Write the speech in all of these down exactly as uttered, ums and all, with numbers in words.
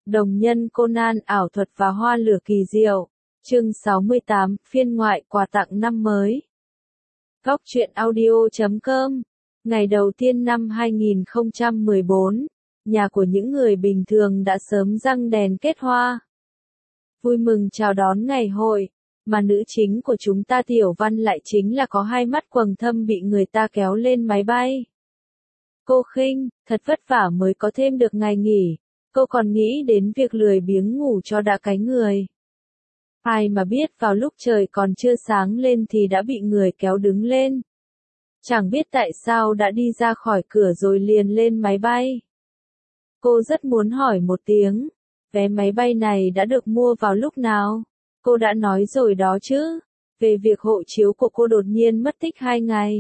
Đồng nhân Conan ảo thuật và hoa lửa kỳ diệu. Chương sáu mươi tám, phiên ngoại quà tặng năm mới. Góc truyện audio chấm com. Ngày đầu tiên năm hai nghìn không trăm mười bốn, nhà của những người bình thường đã sớm răng đèn kết hoa. Vui mừng chào đón ngày hội, mà nữ chính của chúng ta Tiểu Văn lại chính là có hai mắt quầng thâm bị người ta kéo lên máy bay. Cô khinh, thật vất vả mới có thêm được ngày nghỉ, cô còn nghĩ đến việc lười biếng ngủ cho đã cái người. Ai mà biết vào lúc trời còn chưa sáng lên thì đã bị người kéo đứng lên. Chẳng biết tại sao đã đi ra khỏi cửa rồi liền lên máy bay. Cô rất muốn hỏi một tiếng, vé máy bay này đã được mua vào lúc nào? Cô đã nói rồi đó chứ, về việc hộ chiếu của cô đột nhiên mất tích hai ngày.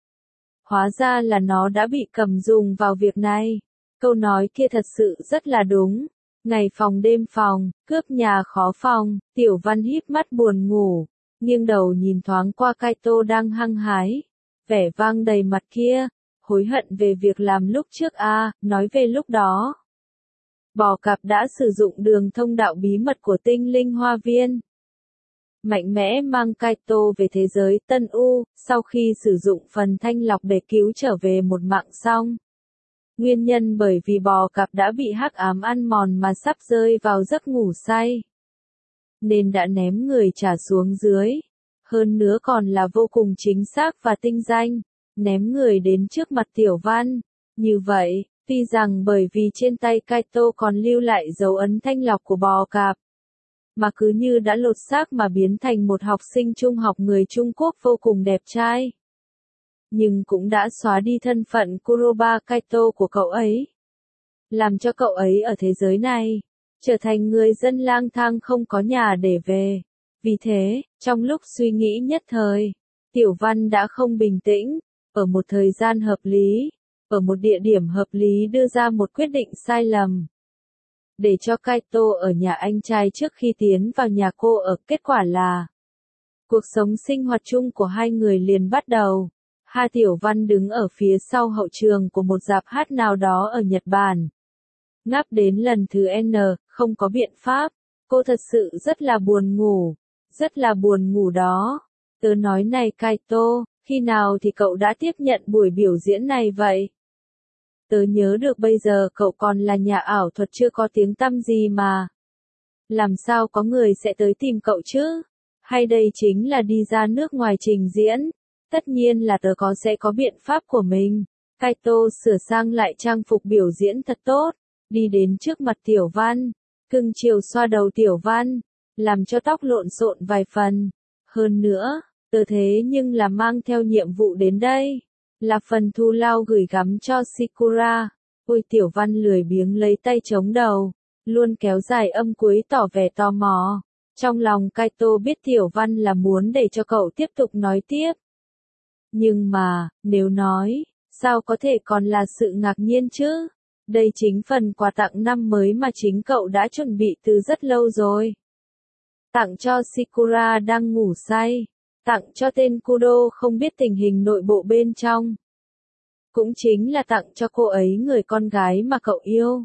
Hóa ra là nó đã bị cầm dùng vào việc này. Câu nói kia thật sự rất là đúng. Ngày phòng đêm phòng, cướp nhà khó phòng, Tiểu Văn híp mắt buồn ngủ, nghiêng đầu nhìn thoáng qua Kaito đang hăng hái, vẻ vang đầy mặt kia, hối hận về việc làm lúc trước a, à, nói về lúc đó. Bò cạp đã sử dụng đường thông đạo bí mật của tinh linh hoa viên. Mạnh mẽ mang Kaito về thế giới Tân U, sau khi sử dụng phần thanh lọc để cứu trở về một mạng xong. Nguyên nhân bởi vì bò cạp đã bị hắc ám ăn mòn mà sắp rơi vào giấc ngủ say. Nên đã ném người trả xuống dưới. Hơn nữa còn là vô cùng chính xác và tinh danh. Ném người đến trước mặt Tiểu Văn. Như vậy, tuy rằng bởi vì trên tay Kaito còn lưu lại dấu ấn thanh lọc của bò cạp. Mà cứ như đã lột xác mà biến thành một học sinh trung học người Trung Quốc vô cùng đẹp trai. Nhưng cũng đã xóa đi thân phận Kuroba Kaito của cậu ấy. Làm cho cậu ấy ở thế giới này, trở thành người dân lang thang không có nhà để về. Vì thế, trong lúc suy nghĩ nhất thời, Tiểu Văn đã không bình tĩnh, ở một thời gian hợp lý, ở một địa điểm hợp lý đưa ra một quyết định sai lầm. Để cho Kaito ở nhà anh trai trước khi tiến vào nhà cô ở, kết quả là cuộc sống sinh hoạt chung của hai người liền bắt đầu. Hà Tiểu Văn đứng ở phía sau hậu trường của một rạp hát nào đó ở Nhật Bản. Ngáp đến lần thứ N, không có biện pháp. Cô thật sự rất là buồn ngủ. Rất là buồn ngủ đó. Tớ nói này Kaito, khi nào thì cậu đã tiếp nhận buổi biểu diễn này vậy? Tớ nhớ được bây giờ cậu còn là nhà ảo thuật chưa có tiếng tăm gì mà. Làm sao có người sẽ tới tìm cậu chứ? Hay đây chính là đi ra nước ngoài trình diễn? Tất nhiên là tớ có sẽ có biện pháp của mình. Kaito sửa sang lại trang phục biểu diễn thật tốt, đi đến trước mặt Tiểu Văn, cưng chiều xoa đầu Tiểu Văn, làm cho tóc lộn xộn vài phần. Hơn nữa, tớ thế nhưng là mang theo nhiệm vụ đến đây, là phần thù lao gửi gắm cho Sakura. Ôi Tiểu Văn lười biếng lấy tay chống đầu, luôn kéo dài âm cuối tỏ vẻ tò mò. Trong lòng Kaito biết Tiểu Văn là muốn để cho cậu tiếp tục nói tiếp. Nhưng mà, nếu nói, sao có thể còn là sự ngạc nhiên chứ? Đây chính phần quà tặng năm mới mà chính cậu đã chuẩn bị từ rất lâu rồi. Tặng cho Sakura đang ngủ say. Tặng cho tên Kudo không biết tình hình nội bộ bên trong. Cũng chính là tặng cho cô ấy người con gái mà cậu yêu.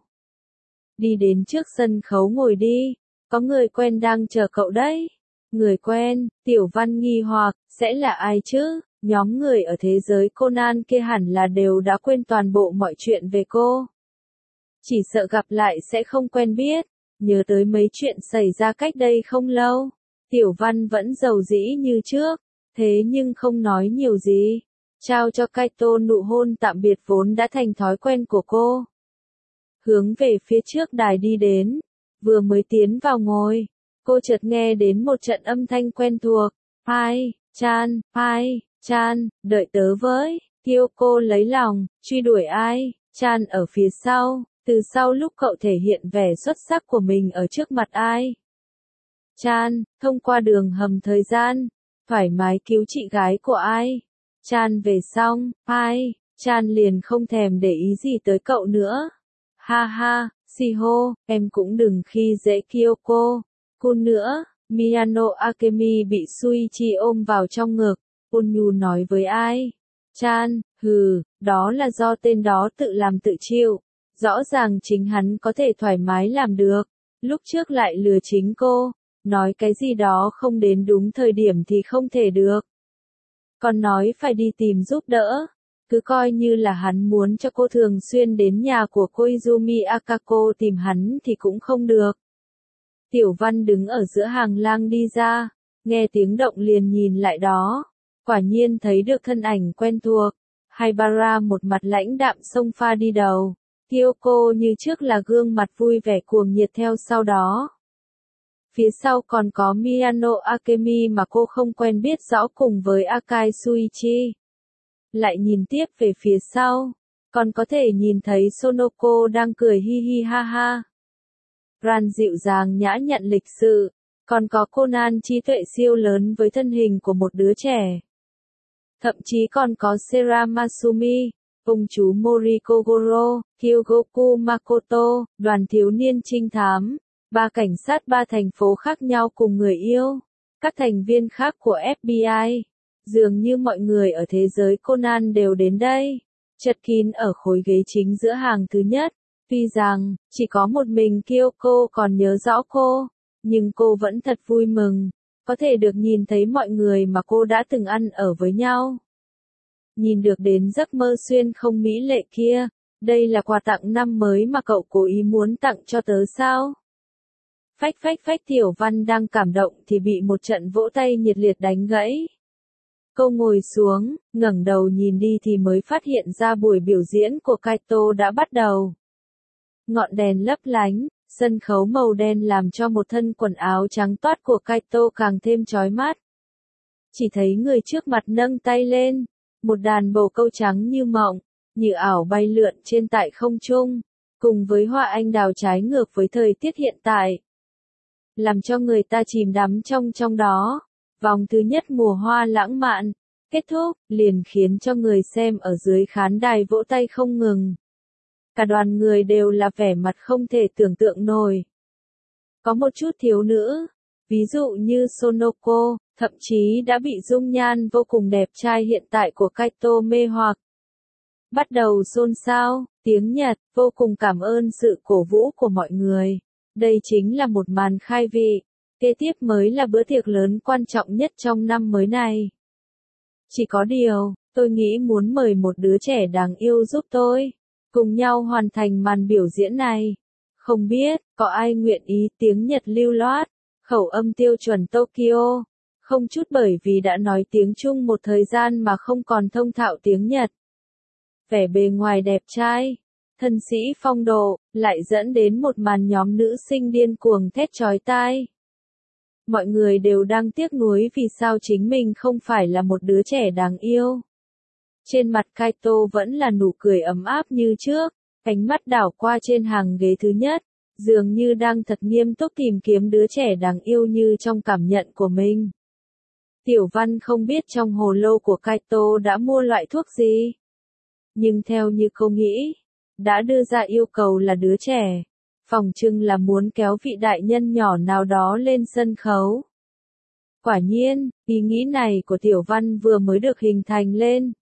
Đi đến trước sân khấu ngồi đi. Có người quen đang chờ cậu đấy. Người quen, Tiểu Văn nghi hoặc, sẽ là ai chứ? Nhóm người ở thế giới Conan kia hẳn là đều đã quên toàn bộ mọi chuyện về cô. Chỉ sợ gặp lại sẽ không quen biết, nhớ tới mấy chuyện xảy ra cách đây không lâu. Tiểu Văn vẫn giàu dĩ như trước, thế nhưng không nói nhiều gì. Trao cho Kaito nụ hôn tạm biệt vốn đã thành thói quen của cô. Hướng về phía trước đài đi đến, vừa mới tiến vào ngồi, cô chợt nghe đến một trận âm thanh quen thuộc. Pai, chan, pai. Chan, đợi tớ với. Kyoko lấy lòng, truy đuổi ai? Chan ở phía sau, từ sau lúc cậu thể hiện vẻ xuất sắc của mình ở trước mặt ai? Chan, thông qua đường hầm thời gian, thoải mái cứu chị gái của ai? Chan về xong, ai? Chan liền không thèm để ý gì tới cậu nữa. Ha ha, Shiho, em cũng đừng khi dễ Kyoko. Kun nữa, Miyano Akemi bị Suichi ôm vào trong ngực. Ôn nhu nói với ai? Chan, hừ, đó là do tên đó tự làm tự chịu. Rõ ràng chính hắn có thể thoải mái làm được, lúc trước lại lừa chính cô, nói cái gì đó không đến đúng thời điểm thì không thể được. Còn nói phải đi tìm giúp đỡ, cứ coi như là hắn muốn cho cô thường xuyên đến nhà của Koizumi Akako tìm hắn thì cũng không được. Tiểu Văn đứng ở giữa hàng lang đi ra, nghe tiếng động liền nhìn lại đó, quả nhiên thấy được thân ảnh quen thuộc, Haibara một mặt lãnh đạm xông pha đi đầu, Kyoko như trước là gương mặt vui vẻ cuồng nhiệt theo sau đó. Phía sau còn có Miyano Akemi mà cô không quen biết rõ cùng với Akai Suichi. Lại nhìn tiếp về phía sau, còn có thể nhìn thấy Sonoko đang cười hi hi ha ha. Ran dịu dàng nhã nhặn lịch sự, còn có Conan trí tuệ siêu lớn với thân hình của một đứa trẻ. Thậm chí còn có Sera Masumi, ông chú Mori Kogoro, Kyogoku Makoto, đoàn thiếu niên trinh thám, ba cảnh sát ba thành phố khác nhau cùng người yêu, các thành viên khác của ép bê i. Dường như mọi người ở thế giới Conan đều đến đây, chật kín ở khối ghế chính giữa hàng thứ nhất. Tuy rằng, chỉ có một mình Kyoko còn nhớ rõ cô, nhưng cô vẫn thật vui mừng, có thể được nhìn thấy mọi người mà cô đã từng ăn ở với nhau. Nhìn được đến giấc mơ xuyên không mỹ lệ kia, đây là quà tặng năm mới mà cậu cố ý muốn tặng cho tớ sao? Phách phách phách Tiểu Văn đang cảm động thì bị một trận vỗ tay nhiệt liệt đánh gãy. Cô ngồi xuống, ngẩng đầu nhìn đi thì mới phát hiện ra buổi biểu diễn của Kaito đã bắt đầu. Ngọn đèn lấp lánh, sân khấu màu đen làm cho một thân quần áo trắng toát của Kaito càng thêm chói mắt. Chỉ thấy người trước mặt nâng tay lên, một đàn bồ câu trắng như mộng, như ảo bay lượn trên tại không trung, cùng với hoa anh đào trái ngược với thời tiết hiện tại. Làm cho người ta chìm đắm trong trong đó. Vòng thứ nhất mùa hoa lãng mạn, kết thúc, liền khiến cho người xem ở dưới khán đài vỗ tay không ngừng. Cả đoàn người đều là vẻ mặt không thể tưởng tượng nổi. Có một chút thiếu nữ, ví dụ như Sonoko, thậm chí đã bị dung nhan vô cùng đẹp trai hiện tại của Kaito mê hoặc. Bắt đầu xôn xao, tiếng Nhật, vô cùng cảm ơn sự cổ vũ của mọi người. Đây chính là một màn khai vị. Kế tiếp mới là bữa tiệc lớn quan trọng nhất trong năm mới này. Chỉ có điều, tôi nghĩ muốn mời một đứa trẻ đáng yêu giúp tôi, cùng nhau hoàn thành màn biểu diễn này. Không biết, có ai nguyện ý tiếng Nhật lưu loát, khẩu âm tiêu chuẩn Tokyo, không chút bởi vì đã nói tiếng Trung một thời gian mà không còn thông thạo tiếng Nhật. Vẻ bề ngoài đẹp trai, thân sĩ phong độ, lại dẫn đến một màn nhóm nữ sinh điên cuồng thét chói tai. Mọi người đều đang tiếc nuối vì sao chính mình không phải là một đứa trẻ đáng yêu. Trên mặt Kaito vẫn là nụ cười ấm áp như trước, ánh mắt đảo qua trên hàng ghế thứ nhất, dường như đang thật nghiêm túc tìm kiếm đứa trẻ đáng yêu như trong cảm nhận của mình. Tiểu Văn không biết trong hồ lô của Kaito đã mua loại thuốc gì. Nhưng theo như cô nghĩ, đã đưa ra yêu cầu là đứa trẻ. Phòng trưng là muốn kéo vị đại nhân nhỏ nào đó lên sân khấu. Quả nhiên, ý nghĩ này của Tiểu Văn vừa mới được hình thành lên.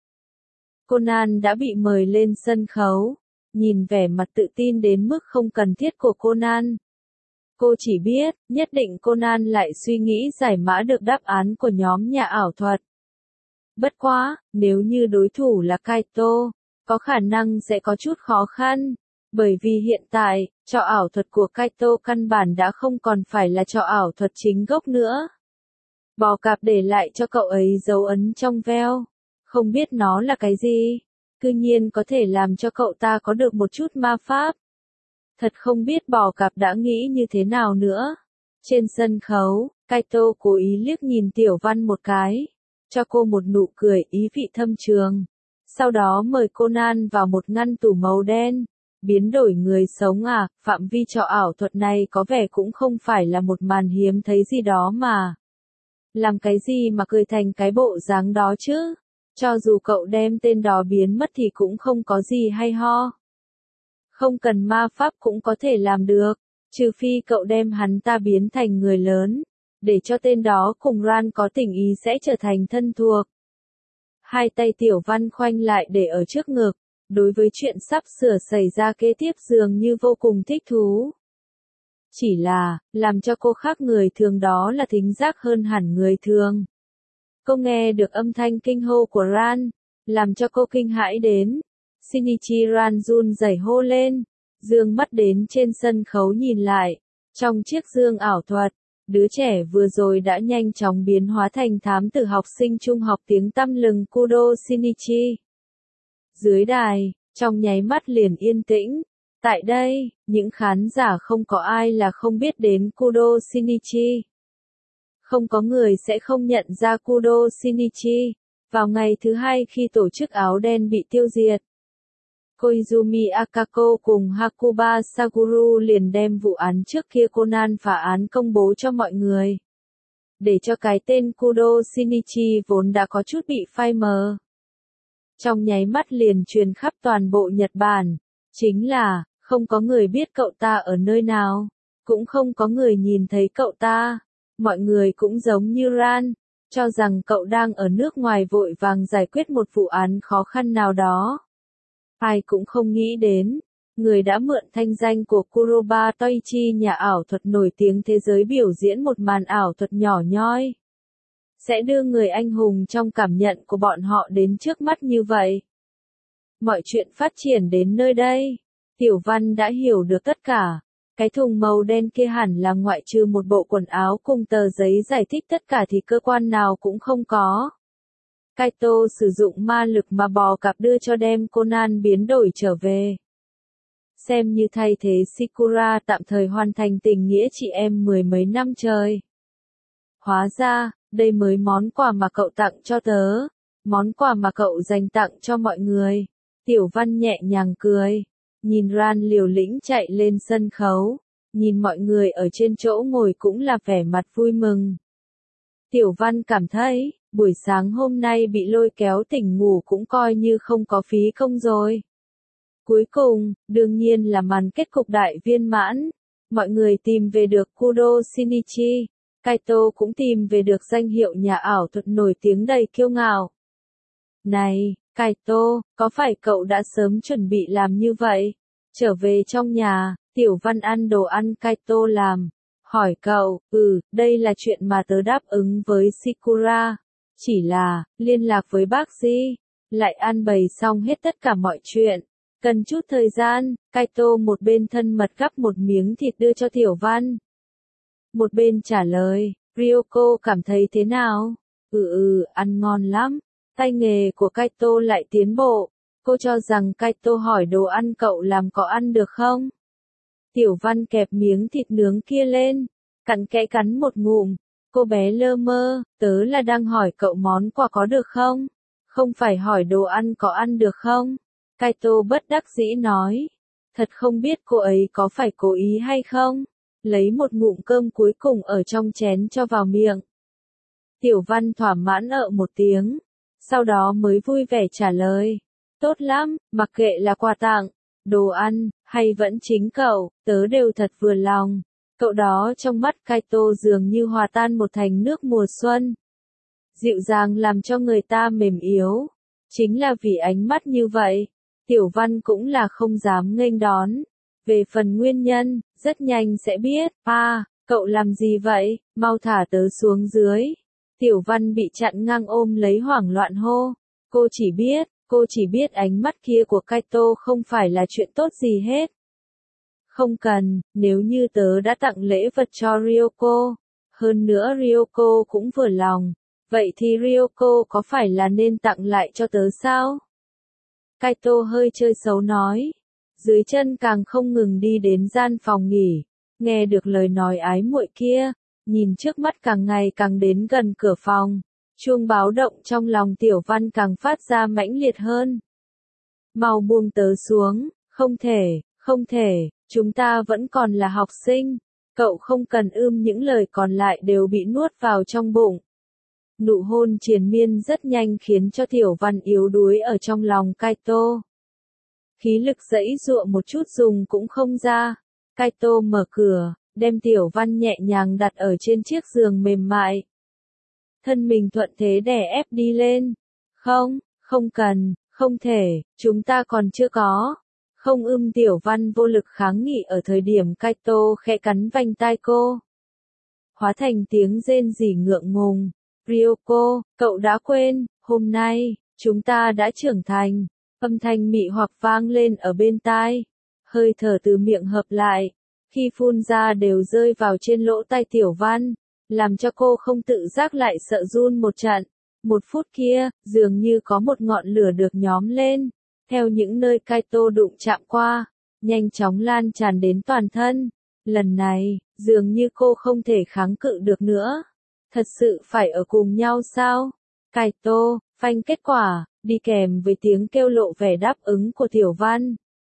Conan đã bị mời lên sân khấu, nhìn vẻ mặt tự tin đến mức không cần thiết của Conan. Cô chỉ biết, nhất định Conan lại suy nghĩ giải mã được đáp án của nhóm nhà ảo thuật. Bất quá, nếu như đối thủ là Kaito, có khả năng sẽ có chút khó khăn. Bởi vì hiện tại, trò ảo thuật của Kaito căn bản đã không còn phải là trò ảo thuật chính gốc nữa. Bò cạp để lại cho cậu ấy dấu ấn trong veo. Không biết nó là cái gì. Cư nhiên có thể làm cho cậu ta có được một chút ma pháp. Thật không biết bò cạp đã nghĩ như thế nào nữa. Trên sân khấu, Kaito cố ý liếc nhìn Tiểu Văn một cái. Cho cô một nụ cười ý vị thâm trường. Sau đó mời Conan vào một ngăn tủ màu đen. Biến đổi người sống à, phạm vi trò ảo thuật này có vẻ cũng không phải là một màn hiếm thấy gì đó mà. Làm cái gì mà cười thành cái bộ dáng đó chứ? Cho dù cậu đem tên đó biến mất thì cũng không có gì hay ho. Không cần ma pháp cũng có thể làm được, trừ phi cậu đem hắn ta biến thành người lớn, để cho tên đó cùng Ran có tình ý sẽ trở thành thân thuộc. Hai tay Tiểu Văn khoanh lại để ở trước ngực, đối với chuyện sắp sửa xảy ra kế tiếp dường như vô cùng thích thú. Chỉ là, làm cho cô khác người thường đó là thính giác hơn hẳn người thường. Cô nghe được âm thanh kinh hô của Ran, làm cho cô kinh hãi đến. Shinichi Ran run rẩy hô lên, dương mắt đến trên sân khấu nhìn lại. Trong chiếc dương ảo thuật, đứa trẻ vừa rồi đã nhanh chóng biến hóa thành thám tử học sinh trung học tiếng tăm lừng Kudo Shinichi. Dưới đài, trong nháy mắt liền yên tĩnh. Tại đây, những khán giả không có ai là không biết đến Kudo Shinichi. Không có người sẽ không nhận ra Kudo Shinichi. Vào ngày thứ hai khi tổ chức áo đen bị tiêu diệt, Koizumi Akako cùng Hakuba Saguru liền đem vụ án trước kia Conan phá án công bố cho mọi người. Để cho cái tên Kudo Shinichi vốn đã có chút bị phai mờ. Trong nháy mắt liền truyền khắp toàn bộ Nhật Bản. Chính là, không có người biết cậu ta ở nơi nào. Cũng không có người nhìn thấy cậu ta. Mọi người cũng giống như Ran, cho rằng cậu đang ở nước ngoài vội vàng giải quyết một vụ án khó khăn nào đó. Ai cũng không nghĩ đến, người đã mượn thanh danh của Kuroba Toichi nhà ảo thuật nổi tiếng thế giới biểu diễn một màn ảo thuật nhỏ nhoi. Sẽ đưa người anh hùng trong cảm nhận của bọn họ đến trước mắt như vậy. Mọi chuyện phát triển đến nơi đây, Tiểu Văn đã hiểu được tất cả. Cái thùng màu đen kia hẳn là ngoại trừ một bộ quần áo cùng tờ giấy giải thích tất cả thì cơ quan nào cũng không có. Kaito sử dụng ma lực mà bò cạp đưa cho đem Conan biến đổi trở về. Xem như thay thế Shikura tạm thời hoàn thành tình nghĩa chị em mười mấy năm trời. Hóa ra, đây mới món quà mà cậu tặng cho tớ. Món quà mà cậu dành tặng cho mọi người. Tiểu Văn nhẹ nhàng cười. Nhìn Ran liều lĩnh chạy lên sân khấu. Nhìn mọi người ở trên chỗ ngồi cũng là vẻ mặt vui mừng. Tiểu Văn cảm thấy, buổi sáng hôm nay bị lôi kéo tỉnh ngủ cũng coi như không có phí công rồi. Cuối cùng, đương nhiên là màn kết cục đại viên mãn. Mọi người tìm về được Kudo Shinichi. Kaito cũng tìm về được danh hiệu nhà ảo thuật nổi tiếng đầy kiêu ngạo. Này, Kaito, có phải cậu đã sớm chuẩn bị làm như vậy? Trở về trong nhà, Tiểu Văn ăn đồ ăn Kaito làm. Hỏi cậu, ừ, đây là chuyện mà tớ đáp ứng với Shikura. Chỉ là, liên lạc với bác sĩ, lại ăn bày xong hết tất cả mọi chuyện. Cần chút thời gian, Kaito một bên thân mật gắp một miếng thịt đưa cho Tiểu Văn. Một bên trả lời, Ryoko cảm thấy thế nào? Ừ ừ, ăn ngon lắm. Tay nghề của Kaito lại tiến bộ. Cô cho rằng Kaito hỏi đồ ăn cậu làm có ăn được không? Tiểu Văn kẹp miếng thịt nướng kia lên, cắn kẽ cắn một ngụm. Cô bé lơ mơ, tớ là đang hỏi cậu món quà có được không? Không phải hỏi đồ ăn có ăn được không? Kaito bất đắc dĩ nói. Thật không biết cô ấy có phải cố ý hay không? Lấy một ngụm cơm cuối cùng ở trong chén cho vào miệng. Tiểu Văn thỏa mãn ợ một tiếng. Sau đó mới vui vẻ trả lời. Tốt lắm, mặc kệ là quà tặng, đồ ăn, hay vẫn chính cậu, tớ đều thật vừa lòng. Cậu đó trong mắt Kaito dường như hòa tan một thành nước mùa xuân. Dịu dàng làm cho người ta mềm yếu. Chính là vì ánh mắt như vậy, Tiểu Văn cũng là không dám nghênh đón. Về phần nguyên nhân, rất nhanh sẽ biết. À, cậu làm gì vậy, mau thả tớ xuống dưới. Tiểu Văn bị chặn ngang ôm lấy hoảng loạn hô. Cô chỉ biết, cô chỉ biết ánh mắt kia của Kaito không phải là chuyện tốt gì hết. Không cần, nếu như tớ đã tặng lễ vật cho Ryoko, hơn nữa Ryoko cũng vừa lòng, vậy thì Ryoko có phải là nên tặng lại cho tớ sao? Kaito hơi chơi xấu nói, dưới chân càng không ngừng đi đến gian phòng nghỉ, nghe được lời nói ái muội kia, nhìn trước mắt càng ngày càng đến gần cửa phòng, chuông báo động trong lòng Tiểu Văn càng phát ra mãnh liệt hơn. Mau buông tớ xuống, không thể, không thể, chúng ta vẫn còn là học sinh, cậu không cần ưm những lời còn lại đều bị nuốt vào trong bụng. Nụ hôn triền miên rất nhanh khiến cho Tiểu Văn yếu đuối ở trong lòng Kaito. Khí lực giãy giụa một chút dùng cũng không ra. Kaito mở cửa, đem Tiểu Văn nhẹ nhàng đặt ở trên chiếc giường mềm mại. Thân mình thuận thế đè ép đi lên. Không, không cần, Không thể, chúng ta còn chưa có. Không ưm Tiểu Văn vô lực kháng nghị ở thời điểm Kaito khẽ cắn vành tai cô. Hóa thành tiếng rên rỉ ngượng ngùng. Ryoko, cậu đã quên, hôm nay, chúng ta đã trưởng thành. Âm thanh mị hoặc vang lên ở bên tai. Hơi thở từ miệng hợp lại. Khi phun ra đều rơi vào trên lỗ tai Tiểu Văn. Làm cho cô không tự giác lại sợ run một trận. Một phút kia, dường như có một ngọn lửa được nhóm lên. Theo những nơi Kaito đụng chạm qua. Nhanh chóng lan tràn đến toàn thân. Lần này, dường như cô không thể kháng cự được nữa. Thật sự phải ở cùng nhau sao? Kaito, phanh kết quả, đi kèm với tiếng kêu lộ vẻ đáp ứng của Tiểu Văn.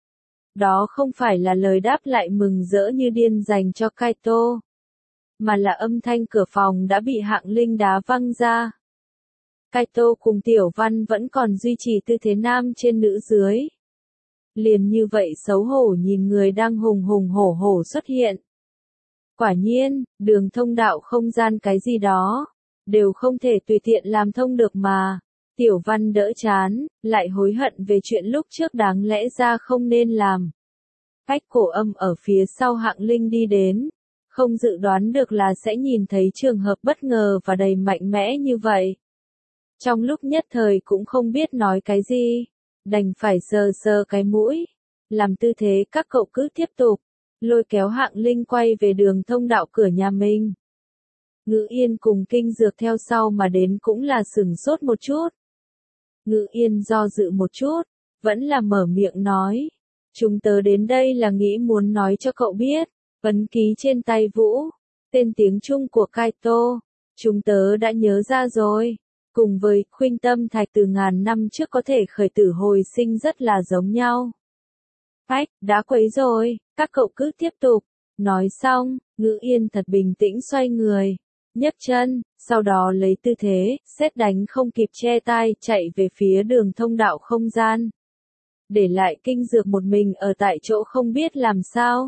Đó không phải là lời đáp lại mừng rỡ như điên dành cho Kaito. Mà là âm thanh cửa phòng đã bị Hạng Linh đá văng ra. Kaito cùng Tiểu Văn vẫn còn duy trì tư thế nam trên nữ dưới. Liền như vậy xấu hổ nhìn người đang hùng hùng hổ hổ xuất hiện. Quả nhiên, đường thông đạo không gian cái gì đó, đều không thể tùy tiện làm thông được mà. Tiểu Văn đỡ chán, lại hối hận về chuyện lúc trước đáng lẽ ra không nên làm. Cách cổ âm ở phía sau Hạng Linh đi đến, không dự đoán được là sẽ nhìn thấy trường hợp bất ngờ và đầy mạnh mẽ như vậy. Trong lúc nhất thời cũng không biết nói cái gì, đành phải sờ sờ cái mũi, làm tư thế các cậu cứ tiếp tục, lôi kéo Hạng Linh quay về đường thông đạo cửa nhà mình. Ngữ Yên cùng Kinh Dược theo sau mà đến cũng là sửng sốt một chút. Ngữ Yên do dự một chút, vẫn là mở miệng nói. Chúng tớ đến đây là nghĩ muốn nói cho cậu biết, ấn ký trên tay Vũ, tên tiếng Trung của Kaito, chúng tớ đã nhớ ra rồi. Cùng với khuynh tâm thạch từ ngàn năm trước có thể khởi tử hồi sinh rất là giống nhau. Ách, đã quấy rồi, các cậu cứ tiếp tục. Nói xong, Ngữ Yên thật bình tĩnh xoay người, nhấc chân, sau đó lấy tư thế, sét đánh không kịp che tai chạy về phía đường thông đạo không gian. Để lại Kinh Dược một mình ở tại chỗ không biết làm sao.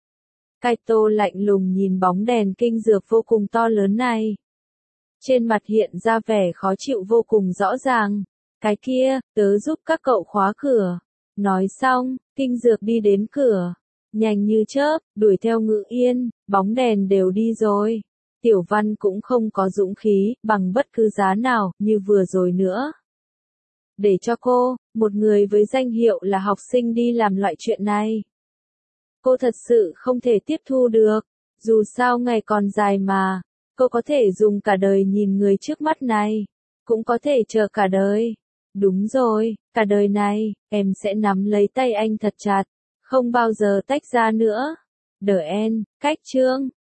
Kaito lạnh lùng nhìn bóng đèn Kinh Dược vô cùng to lớn này. Trên mặt hiện ra vẻ khó chịu vô cùng rõ ràng. Cái kia, tớ giúp các cậu khóa cửa. Nói xong, Kinh Dược đi đến cửa. Nhanh như chớp, đuổi theo Ngữ Yên, bóng đèn đều đi rồi. Tiểu Văn cũng không có dũng khí, bằng bất cứ giá nào, như vừa rồi nữa. Để cho cô, một người với danh hiệu là học sinh đi làm loại chuyện này. Cô thật sự không thể tiếp thu được. Dù sao ngày còn dài mà. Cô có thể dùng cả đời nhìn người trước mắt này. Cũng có thể chờ cả đời. Đúng rồi, cả đời này, em sẽ nắm lấy tay anh thật chặt. Không bao giờ tách ra nữa. The End, cách chương.